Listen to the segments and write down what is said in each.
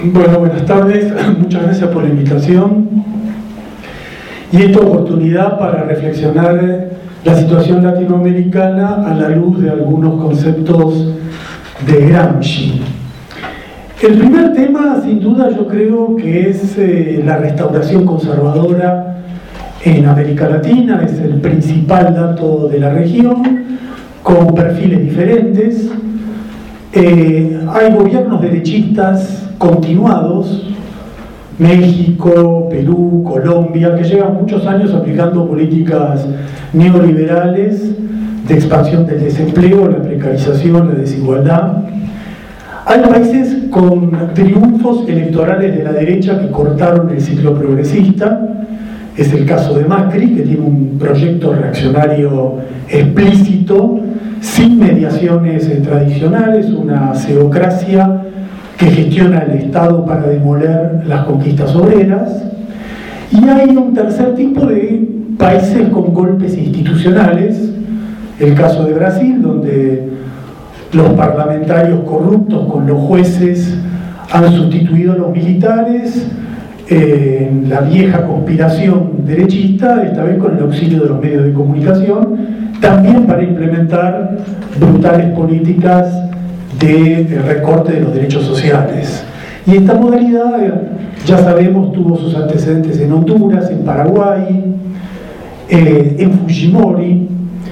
Bueno, buenas tardes, muchas gracias por la invitación y esta oportunidad para reflexionar la situación latinoamericana a la luz de algunos conceptos de Gramsci. El primer tema, sin duda, yo creo que es la restauración conservadora en América Latina, es el principal dato de la región, con perfiles diferentes. Hay gobiernos derechistas continuados, México, Perú, Colombia, que llevan muchos años aplicando políticas neoliberales de expansión del desempleo, la precarización, la desigualdad. Hay países con triunfos electorales de la derecha que cortaron el ciclo progresista. Es el caso de Macri, que tiene un proyecto reaccionario explícito, sin mediaciones tradicionales, una ceocracia que gestiona el Estado para demoler las conquistas obreras. Y hay un tercer tipo de países con golpes institucionales, el caso de Brasil, donde los parlamentarios corruptos con los jueces han sustituido a los militares, la vieja conspiración derechista, esta vez con el auxilio de los medios de comunicación, también para implementar brutales políticas de recorte de los derechos sociales. Y esta modalidad, ya sabemos, tuvo sus antecedentes en Honduras, en Paraguay, en Fujimori.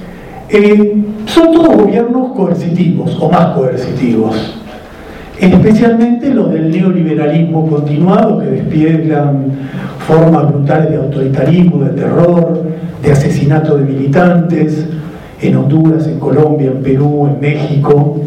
Son todos gobiernos coercitivos o más coercitivos, especialmente los del neoliberalismo continuado, que despliegan formas brutales de autoritarismo, de terror, de asesinato de militantes en Honduras, en Colombia, en Perú, en México.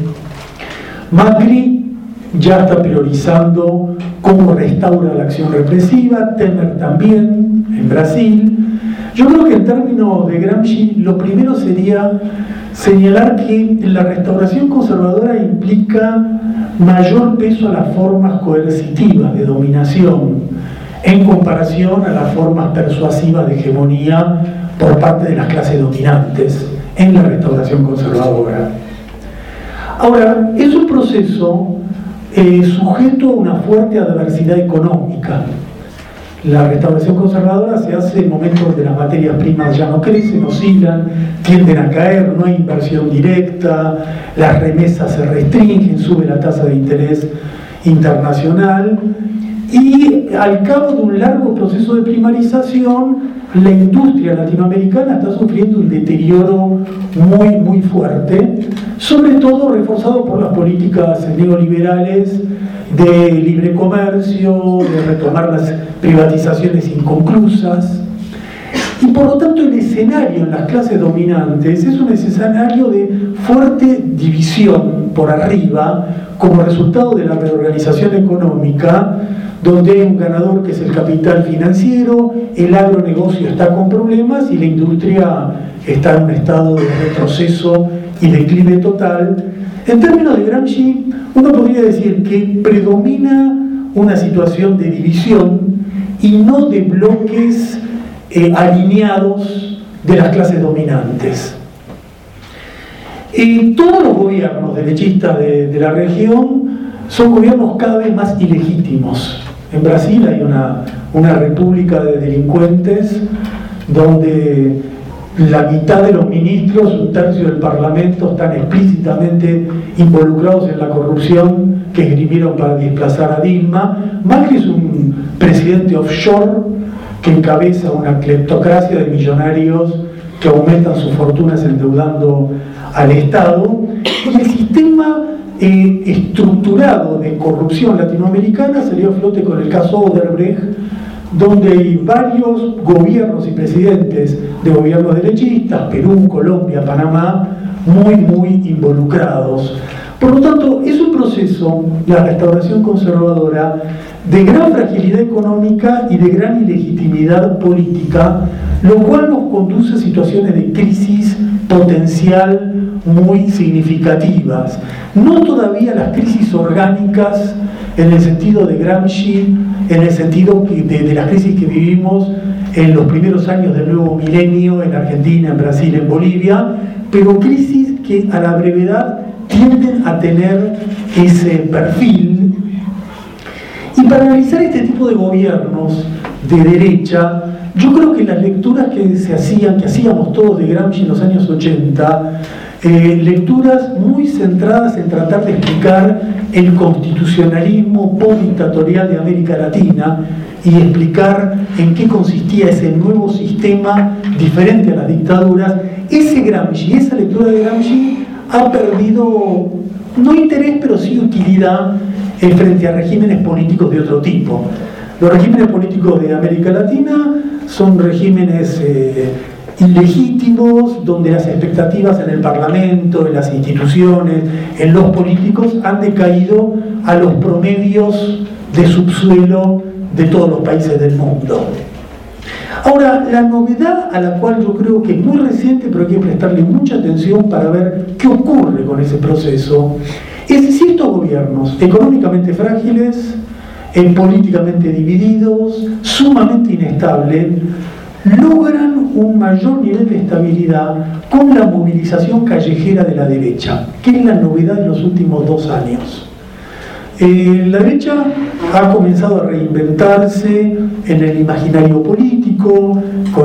Macri ya está priorizando cómo restaura la acción represiva, Temer también, en Brasil. Yo creo que en términos de Gramsci, lo primero sería señalar que la restauración conservadora implica mayor peso a las formas coercitivas de dominación en comparación a las formas persuasivas de hegemonía por parte de las clases dominantes en la restauración conservadora. Ahora, es un proceso sujeto a una fuerte adversidad económica. La restauración conservadora se hace en momentos donde las materias primas ya no crecen, oscilan, tienden a caer, no hay inversión directa, las remesas se restringen, sube la tasa de interés internacional y al cabo de un largo proceso de primarización, la industria latinoamericana está sufriendo un deterioro muy fuerte, sobre todo reforzado por las políticas neoliberales de libre comercio, de retomar las privatizaciones inconclusas. Y por lo tanto el escenario en las clases dominantes es un escenario de fuerte división por arriba como resultado de la reorganización económica, donde hay un ganador que es el capital financiero, el agronegocio está con problemas y la industria está en un estado de retroceso y declive total. En términos de Gramsci, uno podría decir que predomina una situación de división y no de bloques alineados de las clases dominantes. Todos los gobiernos derechistas de la región son gobiernos cada vez más ilegítimos. En Brasil hay una república de delincuentes donde la mitad de los ministros, un tercio del parlamento, están explícitamente involucrados en la corrupción que esgrimieron para desplazar a Dilma. Macri es un presidente offshore que encabeza una cleptocracia de millonarios que aumentan sus fortunas endeudando al Estado. Y el sistema estructurado de corrupción latinoamericana salió a flote con el caso Odebrecht, donde hay varios gobiernos y presidentes de gobiernos derechistas, Perú, Colombia, Panamá, muy involucrados. Por lo tanto, es un proceso, la restauración conservadora, de gran fragilidad económica y de gran ilegitimidad política, lo cual nos conduce a situaciones de crisis potencial muy significativas. No todavía las crisis orgánicas en el sentido de Gramsci, en el sentido de las crisis que vivimos en los primeros años del nuevo milenio en Argentina, en Brasil, en Bolivia, pero crisis que a la brevedad tienden a tener ese perfil. Y para analizar este tipo de gobiernos de derecha, yo creo que las lecturas que hacíamos todos de Gramsci en los años 80, lecturas muy centradas en tratar de explicar el constitucionalismo postdictatorial de América Latina y explicar en qué consistía ese nuevo sistema diferente a las dictaduras, esa lectura de Gramsci ha perdido, no interés, pero sí utilidad frente a regímenes políticos de otro tipo. Los regímenes políticos de América Latina son regímenes ilegítimos, donde las expectativas en el Parlamento, en las instituciones, en los políticos han decaído a los promedios de subsuelo de todos los países del mundo. Ahora, la novedad a la cual yo creo que es muy reciente, pero hay que prestarle mucha atención para ver qué ocurre con ese proceso, es si estos gobiernos económicamente frágiles, políticamente divididos, sumamente inestables, logran un mayor nivel de estabilidad con la movilización callejera de la derecha, que es la novedad de los últimos 2 años. La derecha ha comenzado a reinventarse en el imaginario político,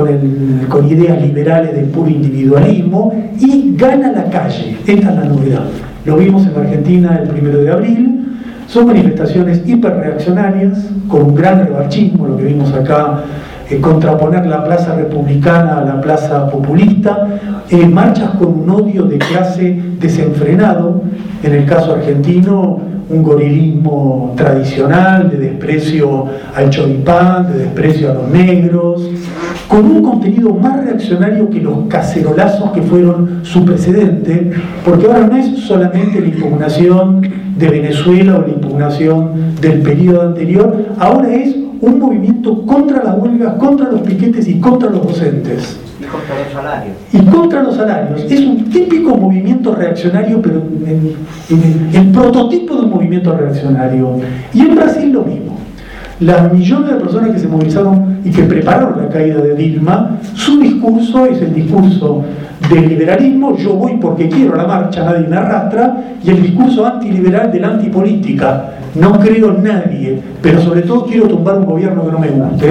con ideas liberales del puro individualismo, y gana la calle. Esta es la novedad. Lo vimos en Argentina el 1 de abril. Son manifestaciones hiperreaccionarias, con un gran revanchismo, lo que vimos acá, contraponer la plaza republicana a la plaza populista, marchas con un odio de clase desenfrenado, en el caso argentino un gorilismo tradicional, de desprecio al choripán, de desprecio a los negros, con un contenido más reaccionario que los cacerolazos que fueron su precedente, porque ahora no es solamente la impugnación de Venezuela o la impugnación del periodo anterior, ahora es un movimiento contra las huelgas, contra los piquetes y contra los docentes. Y contra los salarios. Y contra los salarios. Es un típico movimiento reaccionario, pero el prototipo de un movimiento reaccionario. Y en Brasil lo mismo. Las millones de personas que se movilizaron y que prepararon la caída de Dilma, su discurso es el discurso del liberalismo, yo voy porque quiero la marcha, nadie me arrastra, y el discurso antiliberal de la antipolítica, no creo en nadie, pero sobre todo quiero tumbar un gobierno que no me guste.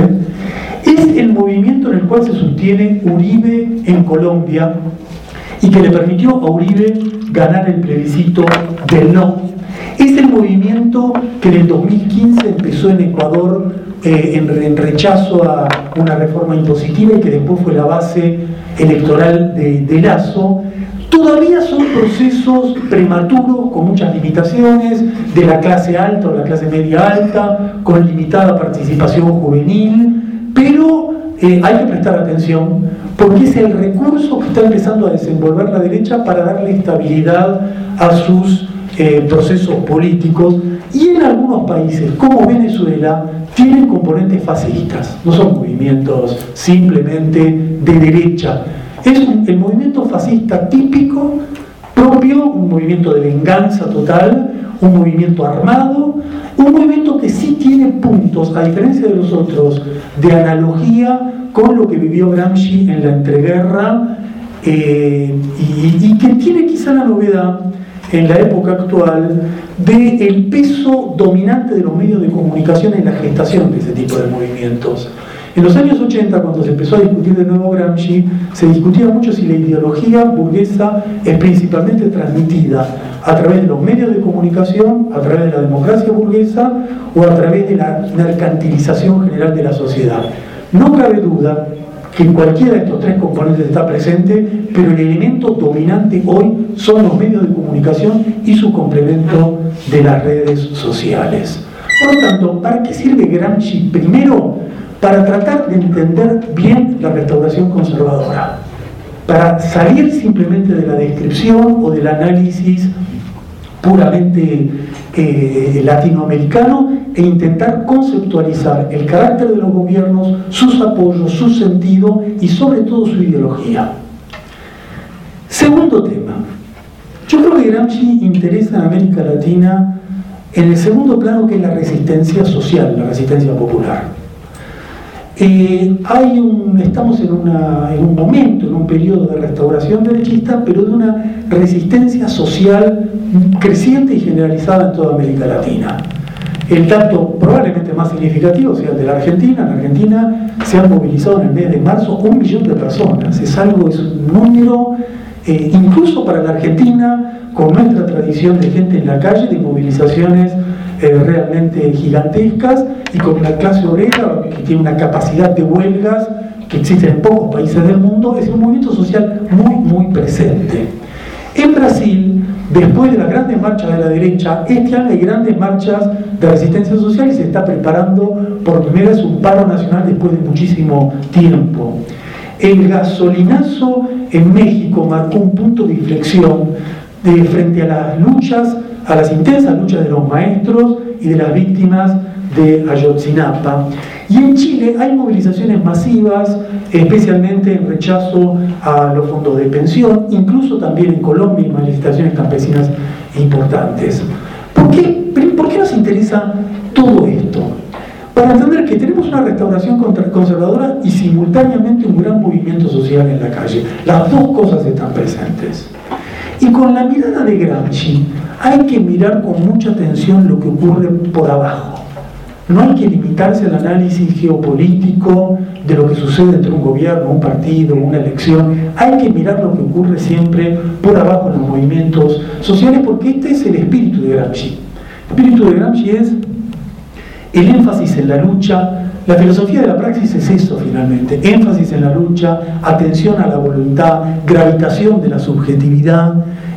Es el movimiento en el cual se sostiene Uribe en Colombia y que le permitió a Uribe ganar el plebiscito del no. Es el movimiento que en el 2015 empezó en Ecuador en rechazo a una reforma impositiva y que después fue la base electoral de Lasso. Todavía son procesos prematuros, con muchas limitaciones, de la clase alta o la clase media alta, con limitada participación juvenil, pero hay que prestar atención porque es el recurso que está empezando a desenvolver la derecha para darle estabilidad a sus procesos políticos, y en algunos países como Venezuela tienen componentes fascistas, no son movimientos simplemente de derecha, es el movimiento fascista típico, propio, un movimiento de venganza total, un movimiento armado, un movimiento que sí tiene puntos, a diferencia de los otros, de analogía con lo que vivió Gramsci en la entreguerra, y que tiene quizá la novedad en la época actual del peso dominante de los medios de comunicación en la gestación de ese tipo de movimientos. En los años 80, cuando se empezó a discutir de nuevo Gramsci, se discutía mucho si la ideología burguesa es principalmente transmitida a través de los medios de comunicación, a través de la democracia burguesa o a través de la mercantilización general de la sociedad. No cabe duda que en cualquiera de estos 3 componentes está presente, pero el elemento dominante hoy son los medios de comunicación y su complemento de las redes sociales. Por lo tanto, ¿para qué sirve Gramsci? Primero, para tratar de entender bien la restauración conservadora, para salir simplemente de la descripción o del análisis puramente latinoamericano e intentar conceptualizar el carácter de los gobiernos, sus apoyos, su sentido y sobre todo su ideología. Segundo tema. Yo creo que Gramsci interesa en América Latina en el segundo plano, que es la resistencia social, la resistencia popular. Estamos en un momento, en un periodo de restauración derechista, pero de una resistencia social creciente y generalizada en toda América Latina. El dato probablemente más significativo sea el de la Argentina. En Argentina se han movilizado en el mes de marzo 1 millón de personas. Es un número, incluso para la Argentina, con nuestra tradición de gente en la calle, de movilizaciones realmente gigantescas, y con una clase obrera que tiene una capacidad de huelgas que existe en pocos países del mundo. Es un movimiento social muy, muy presente. En Brasil, después de las grandes marchas de la derecha, este año hay grandes marchas de resistencia social y se está preparando por primera vez un paro nacional después de muchísimo tiempo. El gasolinazo en México marcó un punto de inflexión frente a las luchas, a las intensas luchas de los maestros y de las víctimas de Ayotzinapa. Y en Chile hay movilizaciones masivas, especialmente en rechazo a los fondos de pensión, incluso también en Colombia hay manifestaciones campesinas importantes. ¿Por qué nos interesa todo esto? Para entender que tenemos una restauración conservadora y simultáneamente un gran movimiento social en la calle. Las dos cosas están presentes. Y con la mirada de Gramsci hay que mirar con mucha atención lo que ocurre por abajo. No hay que limitarse al análisis geopolítico de lo que sucede entre un gobierno, un partido, una elección. Hay que mirar lo que ocurre siempre por abajo en los movimientos sociales, porque este es el espíritu de Gramsci. El espíritu de Gramsci es el énfasis en la lucha. La filosofía de la praxis es eso finalmente: énfasis en la lucha, atención a la voluntad, gravitación de la subjetividad,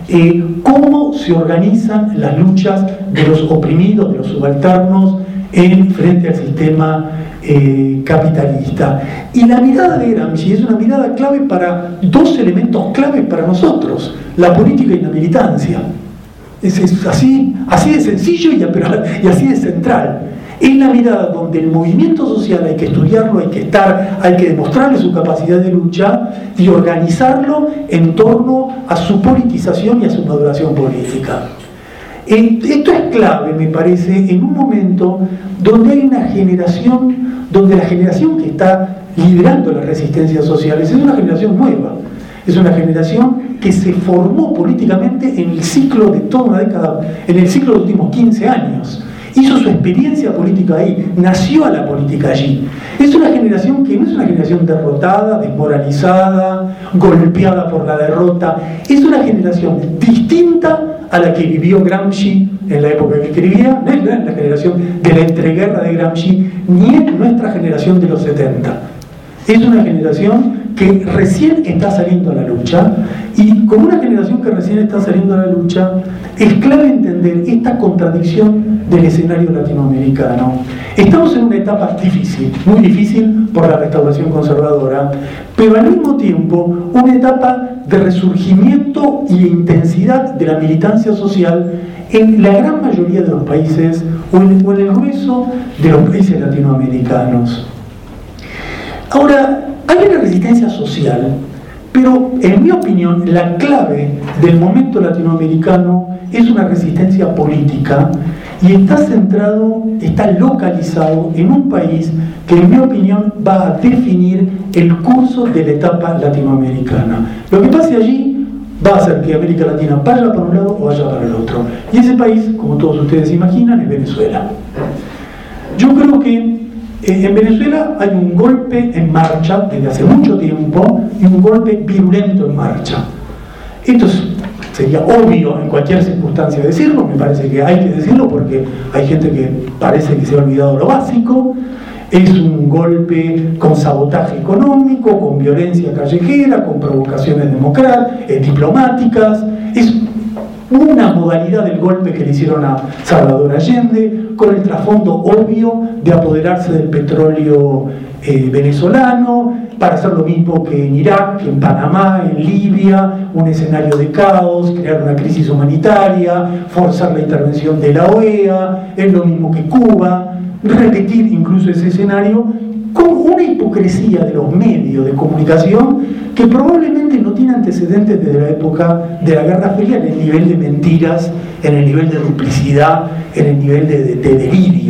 cómo se organizan las luchas de los oprimidos, de los subalternos, frente al sistema capitalista. Y la mirada de Gramsci es una mirada clave para dos elementos claves para nosotros: la política y la militancia. Es así de sencillo y así de central. Es la mirada donde el movimiento social hay que estudiarlo, hay que demostrarle su capacidad de lucha y organizarlo en torno a su politización y a su maduración política. Esto es clave, me parece, en un momento donde hay una generación, donde la generación que está liderando las resistencias sociales es una generación nueva, es una generación que se formó políticamente en el ciclo de toda una década, en el ciclo de los últimos 15 años. Hizo su experiencia política ahí, nació a la política allí. Es una generación que no es una generación derrotada, desmoralizada, golpeada por la derrota. Es una generación distinta a la que vivió Gramsci en la época que escribía. No es la generación de la entreguerra de Gramsci, ni es nuestra generación de los 70. Es una generación que recién está saliendo a la lucha, y como una generación que recién está saliendo a la lucha, es clave entender esta contradicción del escenario latinoamericano. Estamos en una etapa difícil, muy difícil por la restauración conservadora, pero al mismo tiempo una etapa de resurgimiento y de intensidad de la militancia social en la gran mayoría de los países, o en el grueso de los países latinoamericanos. Ahora, hay una resistencia social, pero en mi opinión la clave del momento latinoamericano es una resistencia política, y está localizado en un país que en mi opinión va a definir el curso de la etapa latinoamericana. Lo que pase allí va a hacer que América Latina vaya para un lado o vaya para el otro. Y ese país, como todos ustedes imaginan, es Venezuela. Yo creo que en Venezuela hay un golpe en marcha desde hace mucho tiempo, y un golpe virulento en marcha. Esto sería obvio en cualquier circunstancia decirlo, me parece que hay que decirlo porque hay gente que parece que se ha olvidado lo básico. Es un golpe con sabotaje económico, con violencia callejera, con provocaciones diplomáticas. Es una modalidad del golpe que le hicieron a Salvador Allende, con el trasfondo obvio de apoderarse del petróleo venezolano, para hacer lo mismo que en Irak, en Panamá, en Libia, un escenario de caos, crear una crisis humanitaria, forzar la intervención de la OEA, es lo mismo que Cuba, repetir incluso ese escenario con una hipocresía de los medios de comunicación que probablemente no tiene antecedentes desde la época de la Guerra Fría, en el nivel de mentiras, en el nivel de duplicidad, en el nivel de delirio.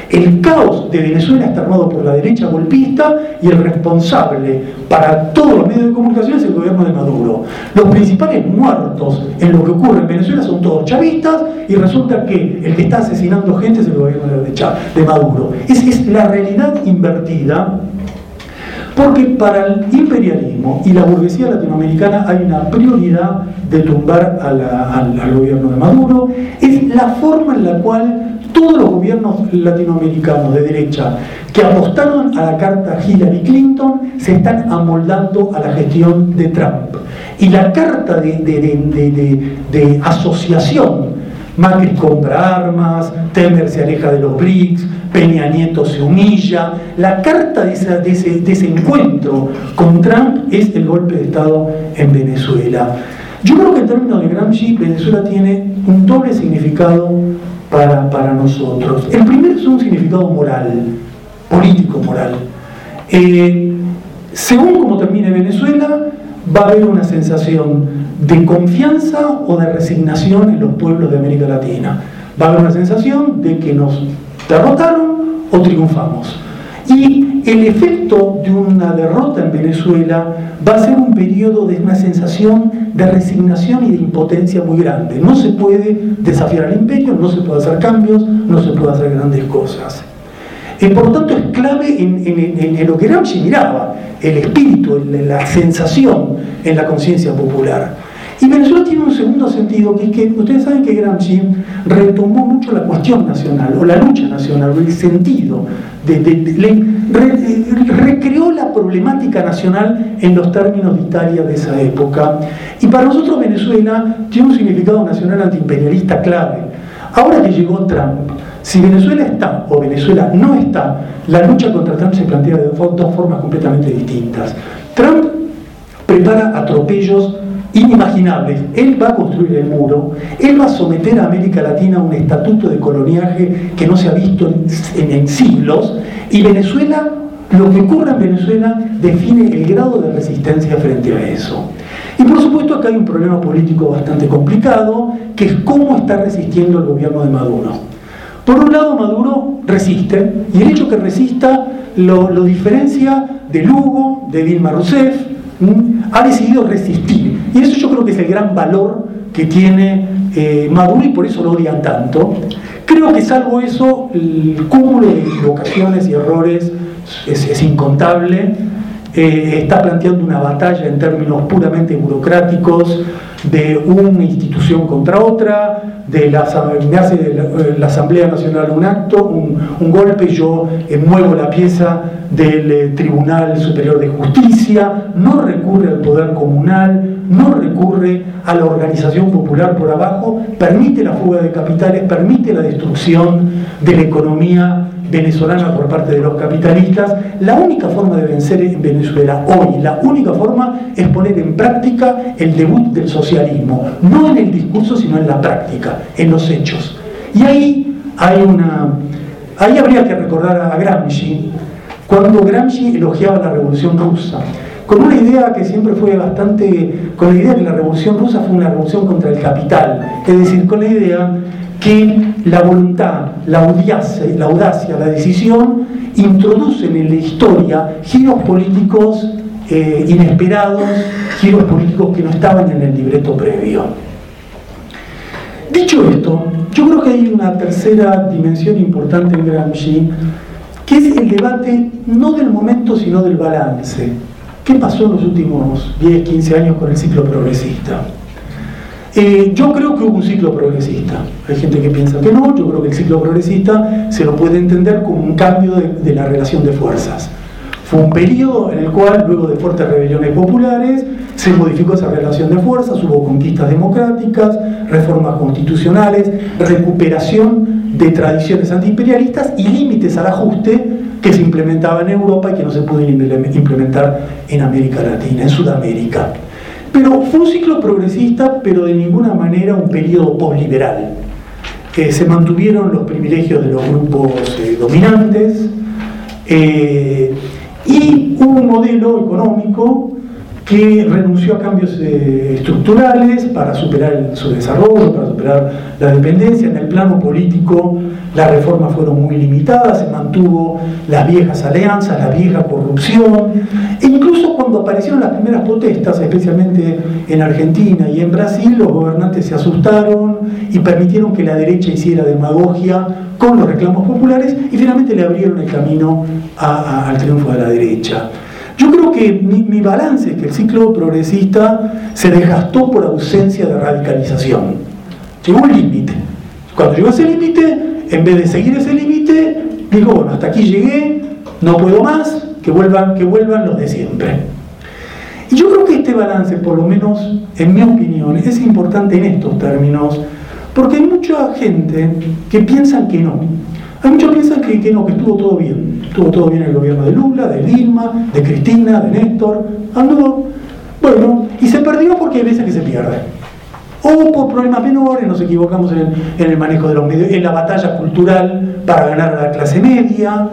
El caos de Venezuela está armado por la derecha golpista y el responsable para todos los medios de comunicación es el gobierno de Maduro. Los principales muertos en lo que ocurre en Venezuela son todos chavistas y resulta que el que está asesinando gente es el gobierno de Maduro. Es la realidad invertida, porque para el imperialismo y la burguesía latinoamericana hay una prioridad de tumbar al gobierno de Maduro. Es la forma en la cual todos los gobiernos latinoamericanos de derecha que apostaron a la carta Hillary Clinton se están amoldando a la gestión de Trump. Y la carta de asociación, Macri compra armas, Temer se aleja de los BRICS, Peña Nieto se humilla, la carta de ese encuentro con Trump es el golpe de Estado en Venezuela. Yo creo que en términos de Gramsci, Venezuela tiene un doble significado para nosotros. El primero es un significado moral, político moral. Según como termine Venezuela, va a haber una sensación de confianza o de resignación en los pueblos de América Latina. Va a haber una sensación de que nos derrotaron o triunfamos. Y el efecto de una derrota en Venezuela va a ser un periodo de una sensación de resignación y de impotencia muy grande. No se puede desafiar al imperio, no se puede hacer cambios, no se puede hacer grandes cosas. Por lo tanto, es clave en lo que Gramsci miraba, el espíritu, la sensación en la conciencia popular. Y Venezuela tiene un segundo sentido, que es que ustedes saben que Gramsci retomó mucho la cuestión nacional, o la lucha nacional, o el sentido, recreó la problemática nacional en los términos de Italia de esa época. Y para nosotros Venezuela tiene un significado nacional antiimperialista clave. Ahora que llegó Trump, si Venezuela está o Venezuela no está, la lucha contra Trump se plantea de dos formas completamente distintas. Trump prepara atropellos inimaginables. Él va a construir el muro, él va a someter a América Latina a un estatuto de coloniaje que no se ha visto en siglos, y Venezuela, lo que ocurre en Venezuela define el grado de resistencia frente a eso. Y por supuesto acá hay un problema político bastante complicado, que es cómo está resistiendo el gobierno de Maduro. Por un lado, Maduro resiste, y el hecho que resista lo diferencia de Lugo, de Dilma Rousseff. Ha decidido resistir, y eso yo creo que es el gran valor que tiene Maduro, y por eso lo odian tanto. Creo que salvo eso, el cúmulo de equivocaciones y errores es incontable. Está planteando una batalla en términos puramente burocráticos, de una institución contra otra, me hace la Asamblea Nacional un acto, un golpe, yo muevo la pieza del Tribunal Superior de Justicia, no recurre al poder comunal, no recurre a la organización popular por abajo, permite la fuga de capitales, permite la destrucción de la economía venezolana por parte de los capitalistas. La única forma de vencer en Venezuela hoy, la única forma es poner en práctica el debut del socialismo, no en el discurso sino en la práctica, en los hechos. Y ahí habría que recordar a Gramsci, cuando Gramsci elogiaba la Revolución Rusa, con una idea que siempre fue con la idea de que la Revolución Rusa fue una revolución contra el capital, es decir, con la idea que la voluntad, la audacia, la decisión introducen en la historia giros políticos inesperados, giros políticos que no estaban en el libreto previo. Dicho esto, yo creo que hay una tercera dimensión importante en Gramsci, que es el debate no del momento sino del balance. ¿Qué pasó en los últimos 10, 15 años con el ciclo progresista? Yo creo que hubo un ciclo progresista. Hay gente que piensa que no. Yo creo que el ciclo progresista se lo puede entender como un cambio de la relación de fuerzas. Fue un periodo en el cual, luego de fuertes rebeliones populares, se modificó esa relación de fuerzas, hubo conquistas democráticas, reformas constitucionales, recuperación de tradiciones antiimperialistas y límites al ajuste que se implementaba en Europa y que no se pudo implementar en América Latina, en Sudamérica. Pero fue un ciclo progresista, pero de ninguna manera un periodo posliberal. Se mantuvieron los privilegios de los grupos dominantes, y hubo un modelo económico que renunció a cambios estructurales para superar su desarrollo, para superar la dependencia. En el plano político las reformas fueron muy limitadas, se mantuvo las viejas alianzas, la vieja corrupción, e incluso cuando aparecieron las primeras protestas, especialmente en Argentina y en Brasil, los gobernantes se asustaron y permitieron que la derecha hiciera demagogia con los reclamos populares y finalmente le abrieron el camino al triunfo de la derecha. Yo creo que mi balance es que el ciclo progresista se desgastó por ausencia de radicalización. Llegó un límite. Cuando llegó ese límite, en vez de seguir ese límite, digo, bueno, hasta aquí llegué, no puedo más, que vuelvan los de siempre. Y yo creo que este balance, por lo menos en mi opinión, es importante en estos términos, porque hay mucha gente que piensa que no. Hay muchos que piensan que no, que estuvo todo bien. Estuvo todo bien el gobierno de Lula, de Dilma, de Cristina, de Néstor. Bueno, y se perdió porque hay veces que se pierde. O por problemas menores, nos equivocamos en el manejo de los medios, en la batalla cultural para ganar a la clase media.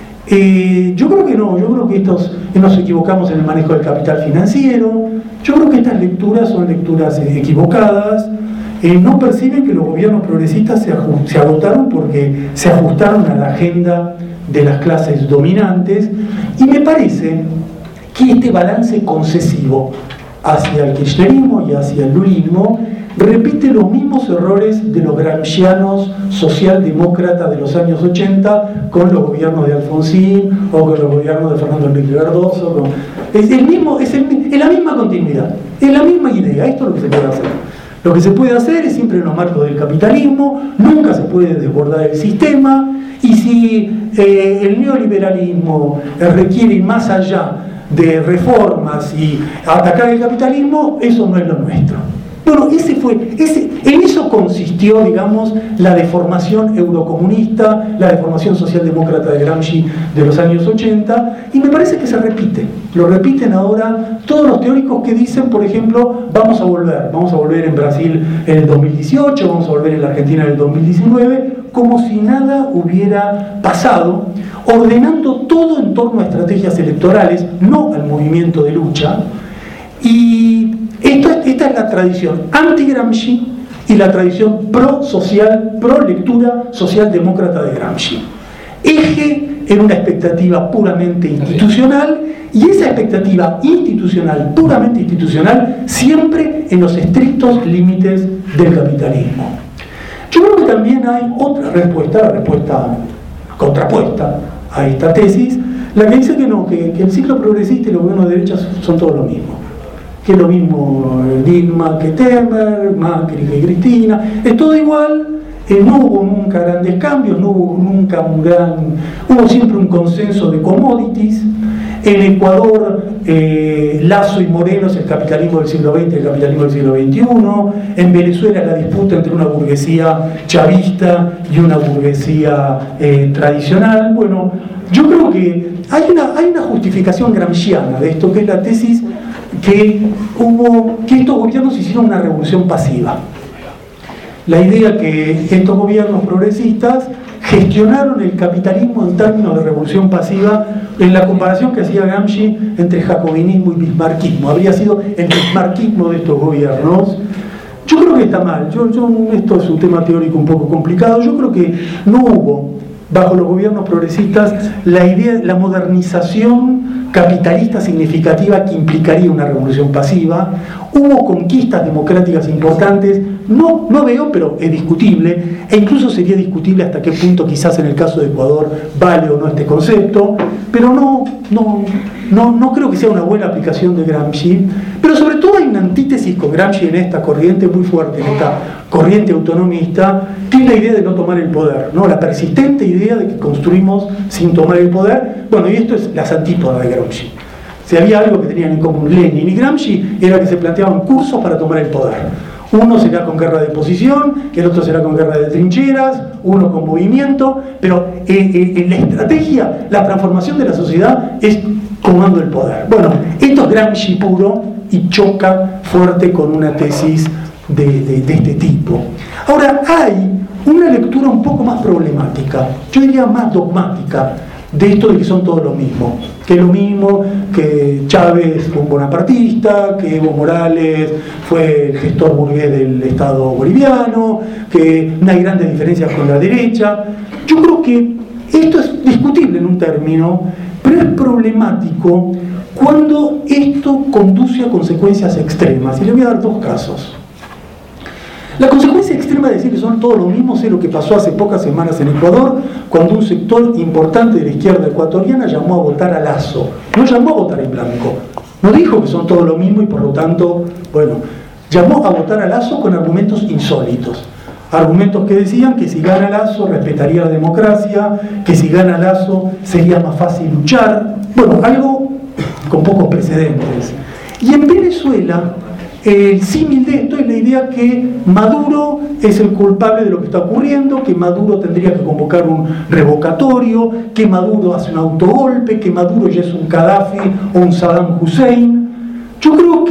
Yo creo que no, yo creo que nos equivocamos en el manejo del capital financiero. Yo creo que estas lecturas son lecturas equivocadas. No perciben que los gobiernos progresistas se agotaron porque se ajustaron a la agenda de las clases dominantes, y me parece que este balance concesivo hacia el kirchnerismo y hacia el lulismo repite los mismos errores de los gramscianos socialdemócratas de los años 80 con los gobiernos de Alfonsín o con los gobiernos de Fernando Enrique Cardoso. Es la misma continuidad, es la misma idea. Esto es lo que se puede hacer. Lo que se puede hacer es siempre en los marcos del capitalismo, nunca se puede desbordar el sistema, y si el neoliberalismo requiere ir más allá de reformas y atacar el capitalismo, eso no es lo nuestro. Bueno, en eso consistió, digamos, la deformación eurocomunista, la deformación socialdemócrata de Gramsci de los años 80, y me parece que se repite. Lo repiten ahora todos los teóricos que dicen, por ejemplo, vamos a volver en Brasil en el 2018, vamos a volver en la Argentina en el 2019, como si nada hubiera pasado, ordenando todo en torno a estrategias electorales, no al movimiento de lucha. Y esta es la tradición anti-Gramsci y la tradición pro-social, pro-lectura socialdemócrata de Gramsci. Eje en una expectativa puramente institucional, y esa expectativa institucional, puramente institucional, siempre en los estrictos límites del capitalismo. Yo creo que también hay otra respuesta, la respuesta contrapuesta a esta tesis, la que dice que no, que el ciclo progresista y los gobiernos de derecha son todos lo mismo. Que es lo mismo Dilma que Temer, Macri que Cristina, es todo igual. No hubo nunca grandes cambios, no hubo nunca hubo siempre un consenso de commodities. En Ecuador, Lasso y Moreno es el capitalismo del siglo XX y el capitalismo del siglo XXI. En Venezuela la disputa entre una burguesía chavista y una burguesía tradicional. Bueno, yo creo que hay una justificación gramsciana de esto, que es la tesis que estos gobiernos hicieron una revolución pasiva. La idea que estos gobiernos progresistas gestionaron el capitalismo en términos de revolución pasiva, en la comparación que hacía Gramsci entre jacobinismo y bismarckismo. Habría sido el bismarckismo de estos gobiernos. Yo creo que está mal. Esto es un tema teórico un poco complicado. Yo creo que no hubo, bajo los gobiernos progresistas, la modernización capitalista significativa que implicaría una revolución pasiva. Hubo conquistas democráticas importantes, no veo, pero es discutible, e incluso sería discutible hasta qué punto quizás en el caso de Ecuador vale o no este concepto, pero no creo que sea una buena aplicación de Gramsci. Pero sobre todo hay una antítesis con Gramsci en esta corriente muy fuerte, en esta corriente autonomista, que es la idea de no tomar el poder, ¿no? La persistente idea de que construimos sin tomar el poder. Bueno, y esto es las antípodas de Gramsci. Si había algo que tenían en común Lenin y Gramsci, era que se planteaban cursos para tomar el poder. Uno será con guerra de posición, el otro será con guerra de trincheras, uno con movimiento, pero en la estrategia, la transformación de la sociedad es tomando el poder. Bueno, esto es Gramsci puro y choca fuerte con una tesis de este tipo. Ahora, hay una lectura un poco más problemática, yo diría más dogmática, de esto de que son todos lo mismo, que es lo mismo que Chávez fue un bonapartista, que Evo Morales fue el gestor burgués del Estado boliviano, que no hay grandes diferencias con la derecha. Yo creo que esto es discutible en un término, pero es problemático cuando esto conduce a consecuencias extremas. Y le voy a dar dos casos. La consecuencia extrema de decir que son todos los mismos es lo que pasó hace pocas semanas en Ecuador, cuando un sector importante de la izquierda ecuatoriana llamó a votar a Lasso. No llamó a votar en blanco. No dijo que son todos lo mismo y por lo tanto, bueno, llamó a votar a Lasso con argumentos insólitos. Argumentos que decían que si gana Lasso respetaría la democracia, que si gana Lasso sería más fácil luchar. Bueno, algo con pocos precedentes. Y en Venezuela, el símil de esto es la idea que Maduro es el culpable de lo que está ocurriendo, que Maduro tendría que convocar un revocatorio, que Maduro hace un autogolpe, que Maduro ya es un Gaddafi o un Saddam Hussein. Yo creo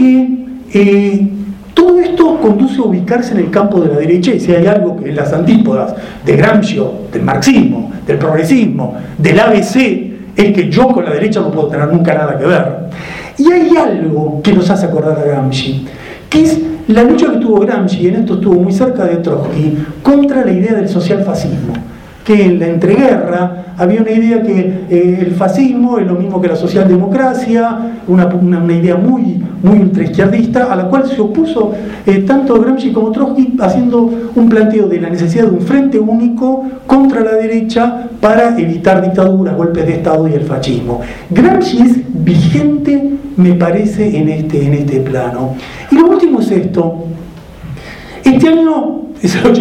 que todo esto conduce a ubicarse en el campo de la derecha, y si hay algo que en las antípodas de Gramsci, del marxismo, del progresismo, del ABC, es que yo con la derecha no puedo tener nunca nada que ver. Y hay algo que nos hace acordar a Gramsci, que es la lucha que tuvo Gramsci, y en esto estuvo muy cerca de Trotsky, contra la idea del socialfascismo. Que en la entreguerra había una idea que el fascismo es lo mismo que la socialdemocracia, una idea muy ultraizquierdista, a la cual se opuso tanto Gramsci como Trotsky, haciendo un planteo de la necesidad de un frente único contra la derecha para evitar dictaduras, golpes de Estado y el fascismo. Gramsci es vigente, me parece, en este plano. Y lo último es esto. Este año es el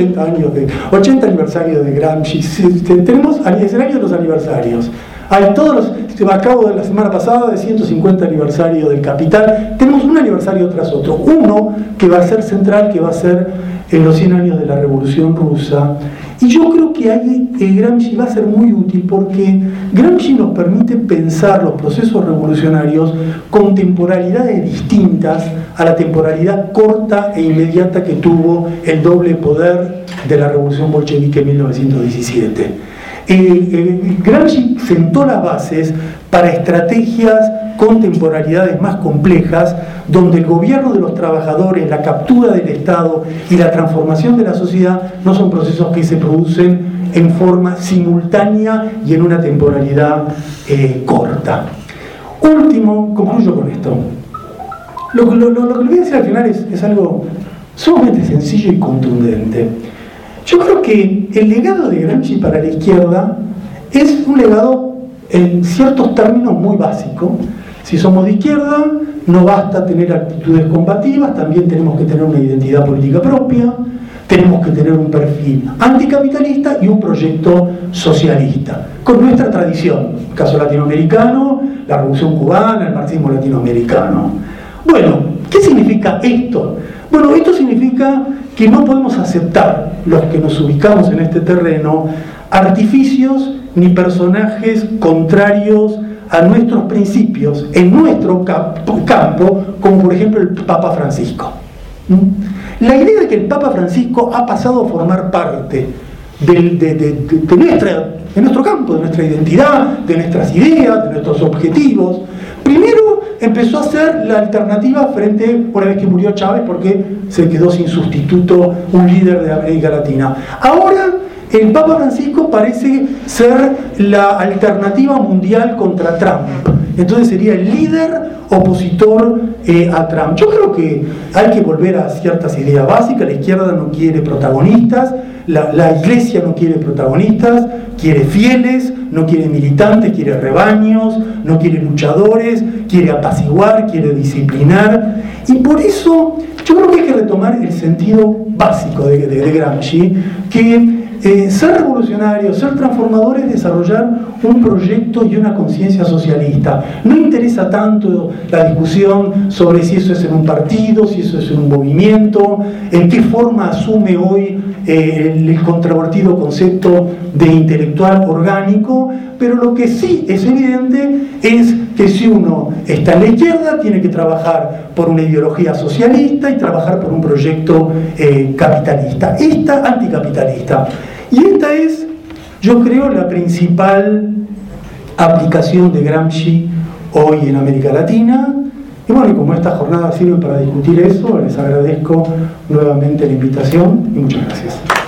80 aniversario de Gramsci. Tenemos es el año de los aniversarios. Hay acabo de la semana pasada de 150 aniversario del Capital. Tenemos un aniversario tras otro. Uno que va a ser central, que va a ser en los 100 años de la Revolución Rusa. Y yo creo que ahí Gramsci va a ser muy útil, porque Gramsci nos permite pensar los procesos revolucionarios con temporalidades distintas a la temporalidad corta e inmediata que tuvo el doble poder de la Revolución Bolchevique en 1917. Gramsci sentó las bases para estrategias con temporalidades más complejas, donde el gobierno de los trabajadores, la captura del Estado y la transformación de la sociedad no son procesos que se producen en forma simultánea y en una temporalidad corta. Último, concluyo con esto. Lo que le voy a decir al final es algo sumamente sencillo y contundente. Yo creo que el legado de Gramsci para la izquierda es un legado en ciertos términos muy básico. Si somos de izquierda, no basta tener actitudes combativas, también tenemos que tener una identidad política propia, tenemos que tener un perfil anticapitalista y un proyecto socialista, con nuestra tradición, el caso latinoamericano, la Revolución Cubana, el marxismo latinoamericano. Bueno, ¿qué significa esto? Bueno, esto significa que no podemos aceptar, los que nos ubicamos en este terreno, artificios ni personajes contrarios a nuestros principios en nuestro campo, como por ejemplo el Papa Francisco. La idea de que el Papa Francisco ha pasado a formar parte de nuestro campo, de nuestra identidad, de nuestras ideas, de nuestros objetivos. Primero empezó a ser la alternativa frente, una vez que murió Chávez, porque se quedó sin sustituto un líder de América Latina. Ahora el Papa Francisco parece ser la alternativa mundial contra Trump. Entonces sería el líder opositor a Trump. Yo creo que hay que volver a ciertas ideas básicas. La izquierda no quiere protagonistas, la iglesia no quiere protagonistas, quiere fieles, no quiere militantes, quiere rebaños, no quiere luchadores, quiere apaciguar, quiere disciplinar. Y por eso yo creo que hay que retomar el sentido básico de Gramsci, que ser revolucionario, ser transformador es desarrollar un proyecto y una conciencia socialista. No interesa tanto la discusión sobre si eso es en un partido, si eso es en un movimiento, en qué forma asume hoy el controvertido concepto de intelectual orgánico, pero lo que sí es evidente es que si uno está en la izquierda, tiene que trabajar por una ideología socialista y trabajar por un proyecto capitalista, anticapitalista. Y esta es, yo creo, la principal aplicación de Gramsci hoy en América Latina. Y bueno, y como esta jornada sirve para discutir eso, les agradezco nuevamente la invitación y muchas gracias.